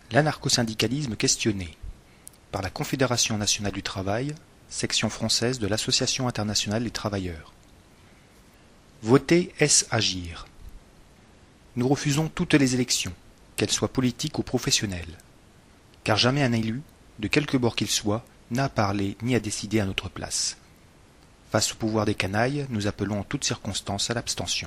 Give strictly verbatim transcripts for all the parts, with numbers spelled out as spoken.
L'anarcho-syndicalisme questionné par la Confédération nationale du travail, section française de l'Association internationale des travailleurs. Voter, est-ce agir? Nous refusons toutes les élections, qu'elles soient politiques ou professionnelles, car jamais un élu, de quelque bord qu'il soit, n'a à parler ni à décider à notre place. Face au pouvoir des canailles, nous appelons en toutes circonstances à l'abstention.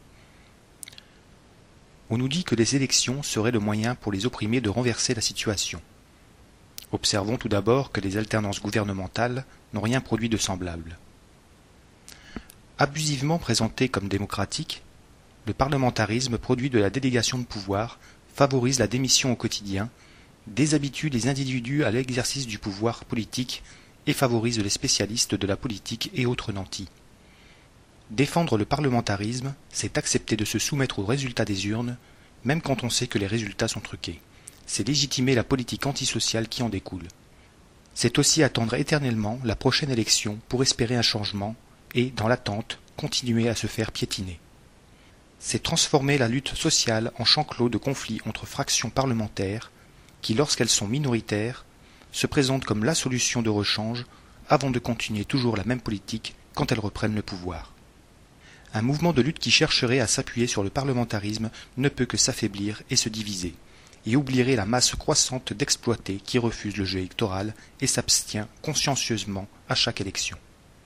On nous dit que les élections seraient le moyen pour les opprimés de renverser la situation. Observons tout d'abord que les alternances gouvernementales n'ont rien produit de semblable. Abusivement présenté comme démocratique, le parlementarisme produit de la délégation de pouvoir, favorise la démission au quotidien, déshabitue les individus à l'exercice du pouvoir politique et favorise les spécialistes de la politique et autres nantis. Défendre le parlementarisme, c'est accepter de se soumettre aux résultats des urnes, même quand on sait que les résultats sont truqués. C'est légitimer la politique antisociale qui en découle. C'est aussi attendre éternellement la prochaine élection pour espérer un changement et, dans l'attente, continuer à se faire piétiner. C'est transformer la lutte sociale en champ clos de conflits entre fractions parlementaires qui, lorsqu'elles sont minoritaires, se présentent comme la solution de rechange avant de continuer toujours la même politique quand elles reprennent le pouvoir. Un mouvement de lutte qui chercherait à s'appuyer sur le parlementarisme ne peut que s'affaiblir et se diviser, et oublierait la masse croissante d'exploités qui refusent le jeu électoral et s'abstient consciencieusement à chaque élection.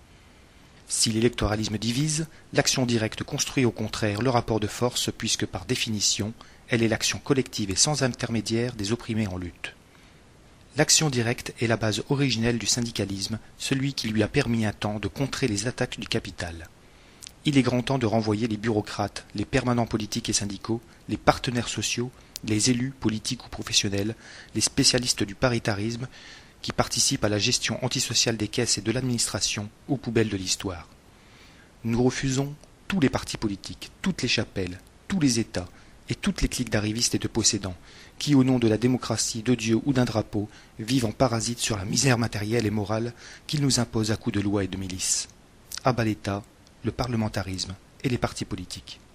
Si l'électoralisme divise, l'action directe construit au contraire le rapport de force puisque par définition, elle est l'action collective et sans intermédiaire des opprimés en lutte. L'action directe est la base originelle du syndicalisme, celui qui lui a permis un temps de contrer les attaques du capital. Il est grand temps de renvoyer les bureaucrates, les permanents politiques et syndicaux, les partenaires sociaux, les élus politiques ou professionnels, les spécialistes du paritarisme qui participent à la gestion antisociale des caisses et de l'administration aux poubelles de l'histoire. Nous refusons tous les partis politiques, toutes les chapelles, tous les États et toutes les cliques d'arrivistes et de possédants qui, au nom de la démocratie, de Dieu ou d'un drapeau, vivent en parasites sur la misère matérielle et morale qu'ils nous imposent à coups de lois et de milices. À bas l'État, le parlementarisme et les partis politiques.